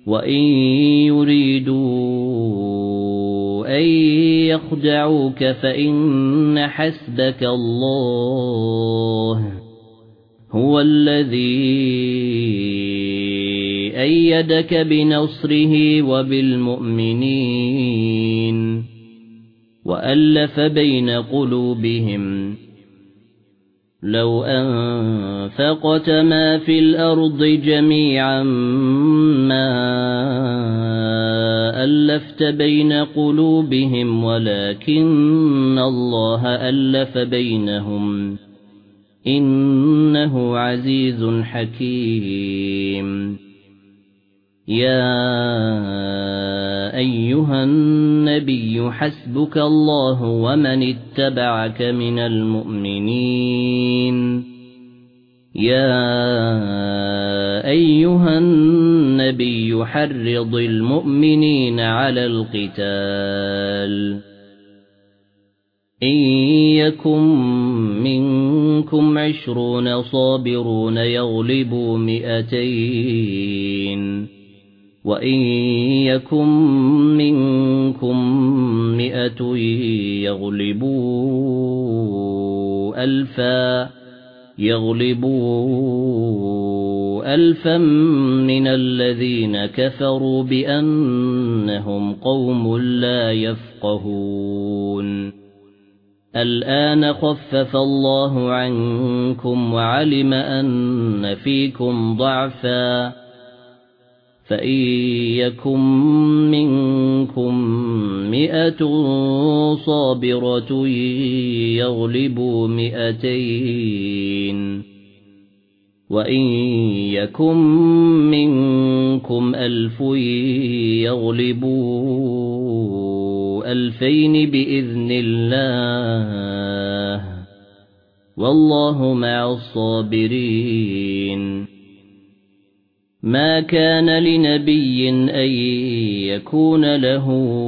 وَإِن يُرِيدُوا أَن يَخْدَعُوكَ فَإِنَّ حَسْبَكَ اللَّهُ هُوَ الَّذِي أَيَّدَكَ بِنَصْرِهِ وَبِالْمُؤْمِنِينَ وَأَلَّفَ بَيْنَ قُلُوبِهِمْ لَوْ أَنفَقْتَ مَا فِي الْأَرْضِ جَمِيعًا مَا أَلَّفْتَ بَيْنَ قُلُوبِهِمْ وَلَكِنَّ اللَّهَ أَلَّفَ بَيْنَهُمْ إِنَّهُ عَزِيزٌ حَكِيمٌ يَا أَيُّهَا النَّبِيُّ حَسْبُكَ اللَّهُ وَمَنِ اتَّبَعَكَ مِنَ الْمُؤْمِنِينَ يَا أَيُّهَا النَّبِيُّ حَرِّضِ الْمُؤْمِنِينَ عَلَى الْقِتَالِ إِن يَكُن مِّنكُمْ 20 صَابِرُونَ يَغْلِبُوا 200 وَإِن يَكُن مِّنكُم 100 يَغْلِبُوا أَلْفًا مِّنَ الَّذِينَ كَفَرُوا بِأَنَّهُمْ قَوْمٌ لَّا يَفْقَهُونَ الْآنَ خَفَّفَ اللَّهُ عَنكُمْ وَعَلِمَ أَنَّ فِيكُمْ ضَعْفًا فَإِن يَكُن مِّنكُم 100 صَابِرَةٌ يَغْلِبُوا 200 وَإِن يَكُن مِّنكُمْ 1000 يَغْلِبُوا 2000 بِإِذْنِ اللَّهِ وَاللَّهُ مَعَ الصَّابِرِينَ مَا كَانَ لِنَبِيٍّ أَن يَكُونَ لَهُ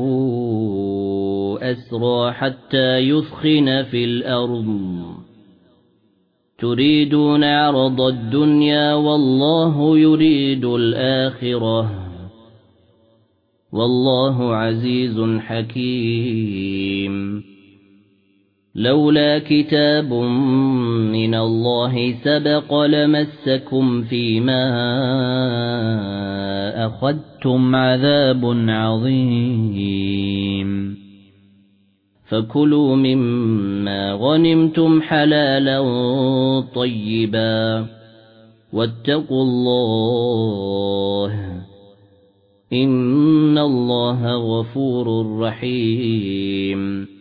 أَسْرَىٰ حَتَّىٰ يُثْخِنَ فِي الْأَرْضِ تُرِيدُونَ عَرَضَ الدُّنْيَا وَاللَّهُ يُرِيدُ الْآخِرَةَ وَاللَّهُ عَزِيزٌ حَكِيمٌ لولا كتاب من الله سبق لمسكم فيما أخذتم عذاب عظيم فكلوا مما غنمتم حلالا طيبا واتقوا الله إن الله غفور رحيم